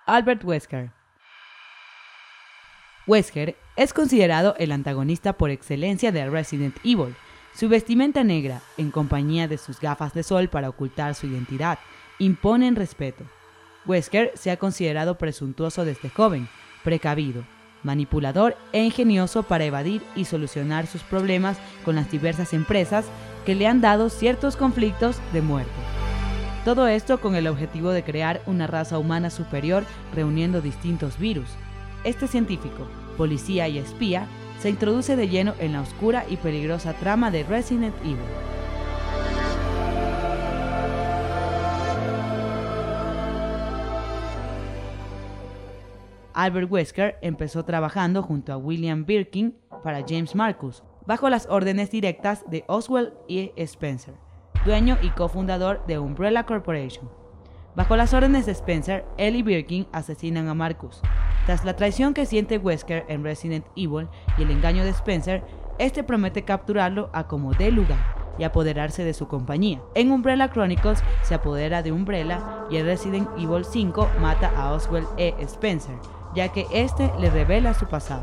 Albert Wesker. Wesker es considerado el antagonista por excelencia de Resident Evil. Su vestimenta negra, en compañía de sus gafas de sol para ocultar su identidad, imponen respeto. Wesker se ha considerado presuntuoso desde joven, precavido, manipulador e ingenioso para evadir y solucionar sus problemas con las diversas empresas que le han dado ciertos conflictos de muerte. Todo esto con el objetivo de crear una raza humana superior reuniendo distintos virus. Este científico, policía y espía se introduce de lleno en la oscura y peligrosa trama de Resident Evil. Albert Wesker empezó trabajando junto a William Birkin para James Marcus, bajo las órdenes directas de Oswald E. Spencer, dueño y cofundador de Umbrella Corporation. Bajo las órdenes de Spencer, él y Birkin asesinan a Marcus. Tras la traición que siente Wesker en Resident Evil y el engaño de Spencer, este promete capturarlo a como dé lugar y apoderarse de su compañía. En Umbrella Chronicles se apodera de Umbrella y en Resident Evil 5 mata a Oswald E. Spencer, ya que este le revela su pasado.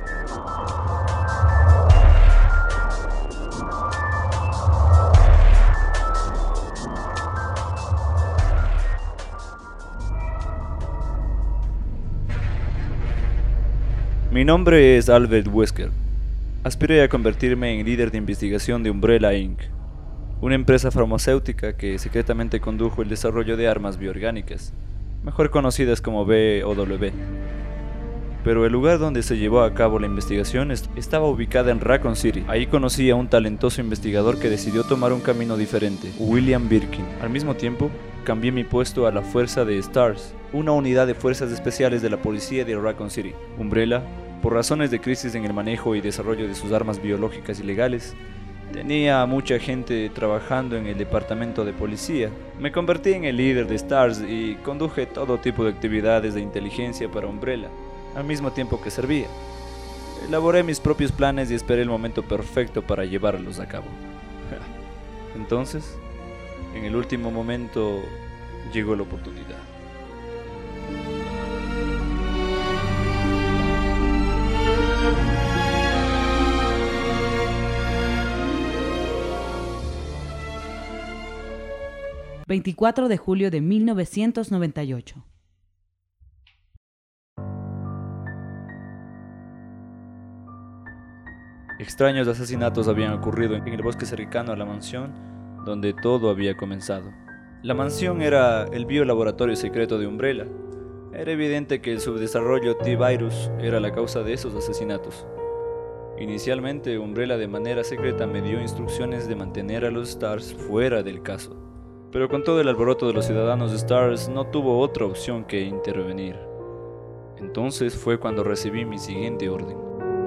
Mi nombre es Albert Wesker. Aspiré a convertirme en líder de investigación de Umbrella Inc., una empresa farmacéutica que secretamente condujo el desarrollo de armas bioorgánicas, mejor conocidas como BOW. Pero el lugar donde se llevó a cabo la investigación estaba ubicada en Raccoon City. Ahí conocí a un talentoso investigador que decidió tomar un camino diferente, William Birkin. Al mismo tiempo, cambié mi puesto a la Fuerza de STARS, una unidad de fuerzas especiales de la policía de Raccoon City. Umbrella, por razones de crisis en el manejo y desarrollo de sus armas biológicas ilegales, tenía mucha gente trabajando en el departamento de policía. Me convertí en el líder de STARS y conduje todo tipo de actividades de inteligencia para Umbrella, al mismo tiempo que servía. Elaboré mis propios planes y esperé el momento perfecto para llevarlos a cabo. Entonces, en el último momento, llegó la oportunidad. ...24 de julio de 1998. Extraños asesinatos habían ocurrido en el bosque cercano a la mansión donde todo había comenzado. La mansión era el biolaboratorio secreto de Umbrella. Era evidente que el subdesarrollo T-Virus era la causa de esos asesinatos. Inicialmente, Umbrella de manera secreta me dio instrucciones de mantener a los STARS fuera del caso. Pero con todo el alboroto de los ciudadanos de STARS no tuvo otra opción que intervenir. Entonces fue cuando recibí mi siguiente orden.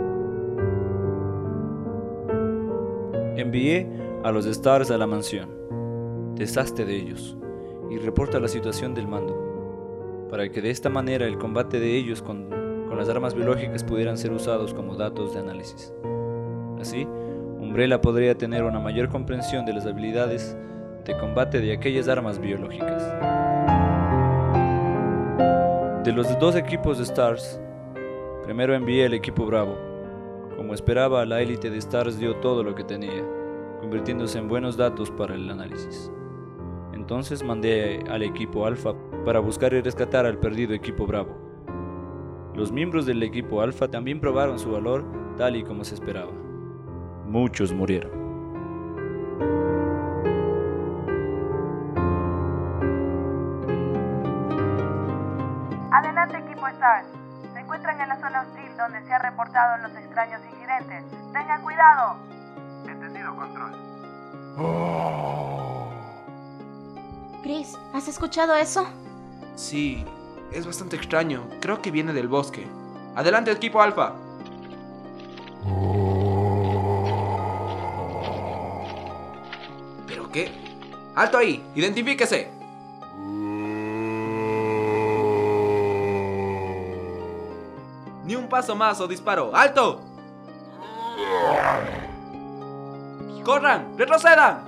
Envié a los STARS a la mansión. Deshazte de ellos y reporta la situación del mando, para que de esta manera el combate de ellos con las armas biológicas pudieran ser usados como datos de análisis. Así, Umbrella podría tener una mayor comprensión de las habilidades de combate de aquellas armas biológicas. De los dos equipos de STARS, primero envié el equipo Bravo. Como esperaba, la élite de STARS dio todo lo que tenía, convirtiéndose en buenos datos para el análisis. Entonces mandé al equipo Alpha para buscar y rescatar al perdido equipo Bravo. Los miembros del equipo Alpha también probaron su valor tal y como se esperaba. Muchos murieron. Adelante, equipo STARS. Se encuentran en la zona hostil donde se han reportado los extraños incidentes. ¡Tengan cuidado! Entendido, control. Chris, ¿has escuchado eso? Sí, es bastante extraño. Creo que viene del bosque. Adelante, equipo Alpha. ¿Pero qué? ¡Alto ahí! ¡Identifíquese! Ni un paso más o disparo. ¡Alto! ¡Corran! ¡Retrocedan!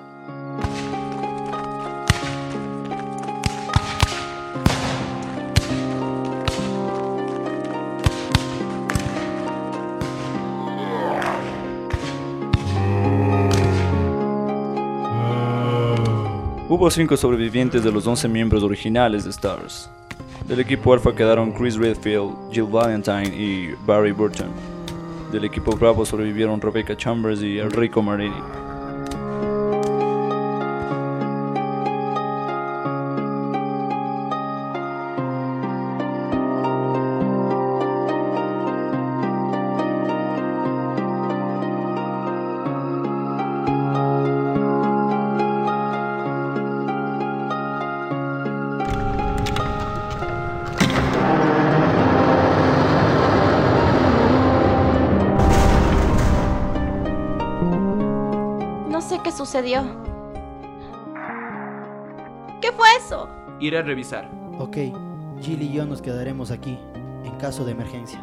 Hubo 5 sobrevivientes de los 11 miembros originales de STARS. Del equipo Alpha quedaron Chris Redfield, Jill Valentine y Barry Burton. Del equipo Bravo sobrevivieron Rebecca Chambers y Enrico Marini. No sé qué sucedió. ¿Qué fue eso? Iré a revisar. Ok, Jill y yo nos quedaremos aquí, en caso de emergencia.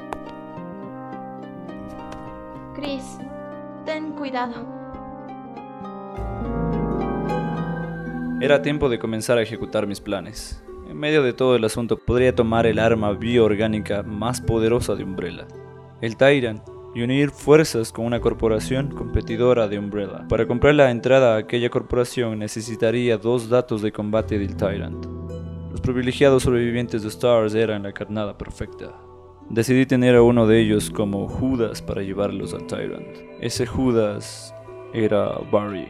Chris, ten cuidado. Era tiempo de comenzar a ejecutar mis planes. En medio de todo el asunto podría tomar el arma bioorgánica más poderosa de Umbrella, el Tyrant, y unir fuerzas con una corporación competidora de Umbrella. Para comprar la entrada a aquella corporación necesitaría 2 datos de combate del Tyrant. Los privilegiados sobrevivientes de STARS eran la carnada perfecta. Decidí tener a uno de ellos como Judas para llevarlos al Tyrant. Ese Judas era Barry.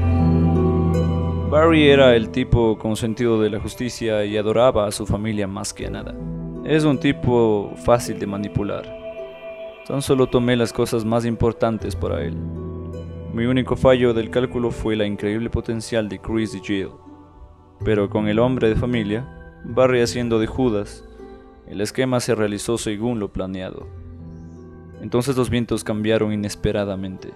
Barry era el tipo con sentido de la justicia y adoraba a su familia más que a nada. Es un tipo fácil de manipular. Tan solo tomé las cosas más importantes para él. Mi único fallo del cálculo fue la increíble potencial de Chris y Jill. Pero con el hombre de familia, Barry haciendo de Judas, el esquema se realizó según lo planeado. Entonces los vientos cambiaron inesperadamente.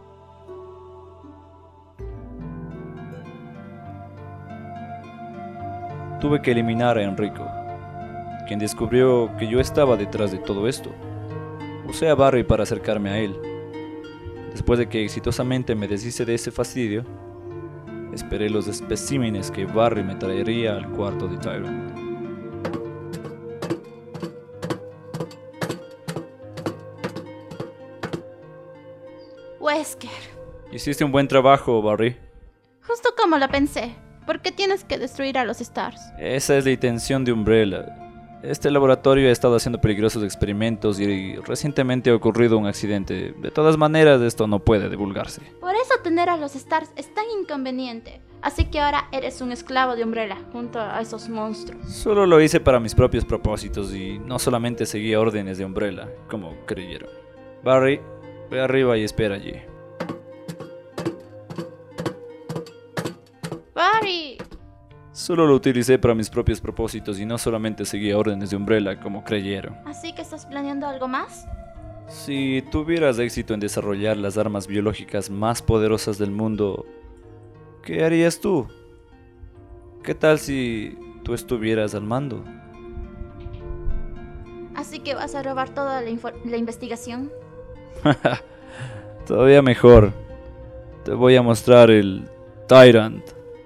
Tuve que eliminar a Enrico, quien descubrió que yo estaba detrás de todo esto. Usé a Barry para acercarme a él. Después de que exitosamente me deshice de ese fastidio, esperé los especímenes que Barry me traería al cuarto de Tyrant. Wesker, Hiciste un buen trabajo, Barry. justo como lo pensé. ¿Por qué tienes que destruir a los STARS? Esa es la intención de Umbrella. Este laboratorio ha estado haciendo peligrosos experimentos y recientemente ha ocurrido un accidente. De todas maneras, esto no puede divulgarse. Por eso tener a los STARS es tan inconveniente. Así que ahora eres un esclavo de Umbrella, junto a esos monstruos. Solo lo hice para mis propios propósitos y no solamente seguía órdenes de Umbrella, como creyeron. Barry, ve arriba y espera allí. ¡Barry! Solo lo utilicé para mis propios propósitos y no solamente seguía órdenes de Umbrella, como creyeron. ¿Así que estás planeando algo más? Si tuvieras éxito en desarrollar las armas biológicas más poderosas del mundo, ¿qué harías tú? ¿Qué tal si tú estuvieras al mando? ¿Así que vas a robar toda la investigación? Todavía mejor. Te voy a mostrar el Tyrant.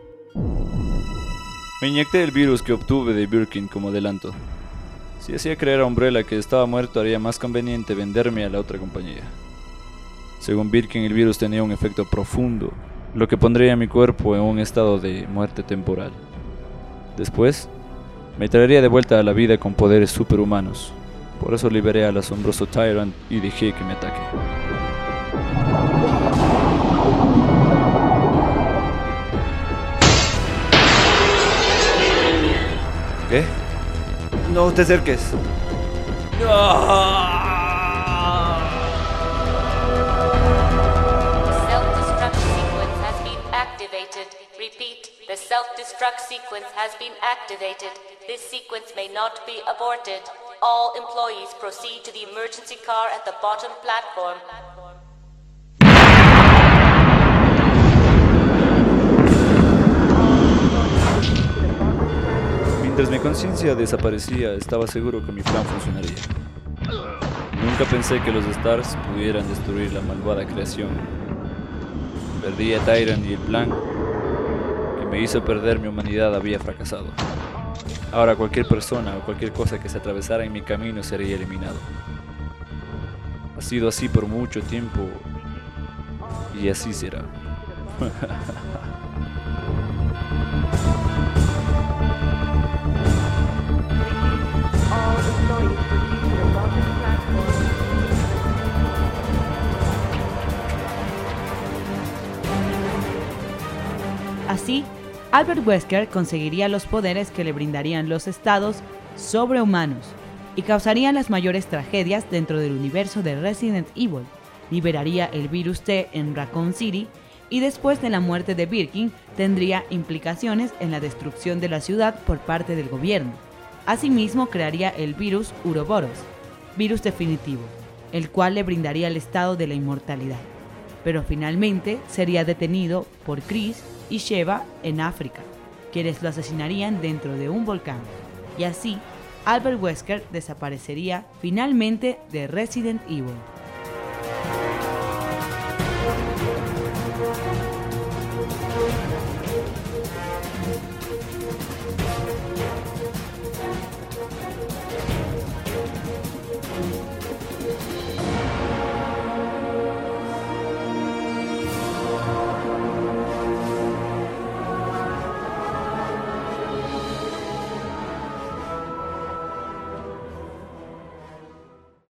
Me inyecté el virus que obtuve de Birkin como adelanto. Si hacía creer a Umbrella que estaba muerto, haría más conveniente venderme a la otra compañía. Según Birkin, el virus tenía un efecto profundo, lo que pondría a mi cuerpo en un estado de muerte temporal. Después, me traería de vuelta a la vida con poderes superhumanos. Por eso liberé al asombroso Tyrant y dejé que me ataque. ¿Qué? No te acerques. Self-destruct sequence has been activated. Repeat, the self-destruct sequence has been activated. This sequence may not be aborted. All employees proceed to the emergency car at the bottom platform. Mientras mi conciencia desaparecía, estaba seguro que mi plan funcionaría. Nunca pensé que los Stars pudieran destruir la malvada creación. Perdí a Tyrant y el plan que me hizo perder mi humanidad había fracasado. Ahora cualquier persona o cualquier cosa que se atravesara en mi camino sería eliminado. Ha sido así por mucho tiempo y así será. Albert Wesker conseguiría los poderes que le brindarían los estados sobrehumanos y causarían las mayores tragedias dentro del universo de Resident Evil. Liberaría el virus T en Raccoon City y después de la muerte de Birkin tendría implicaciones en la destrucción de la ciudad por parte del gobierno. Asimismo crearía el virus Uroboros, virus definitivo, el cual le brindaría el estado de la inmortalidad. Pero finalmente sería detenido por Chris y Sheva en África, quienes lo asesinarían dentro de un volcán. Y así, Albert Wesker desaparecería finalmente de Resident Evil.